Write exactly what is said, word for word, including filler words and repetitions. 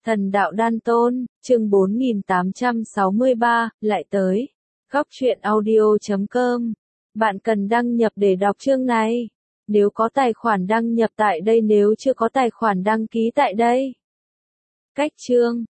Thần đạo đan tôn, chương bốn nghìn tám trăm sáu mươi ba, lại tới. Góc truyện audio chấm com. Bạn cần đăng nhập để đọc chương này. Nếu có tài khoản đăng nhập tại đây, nếu chưa có tài khoản đăng ký tại đây. Cách chương.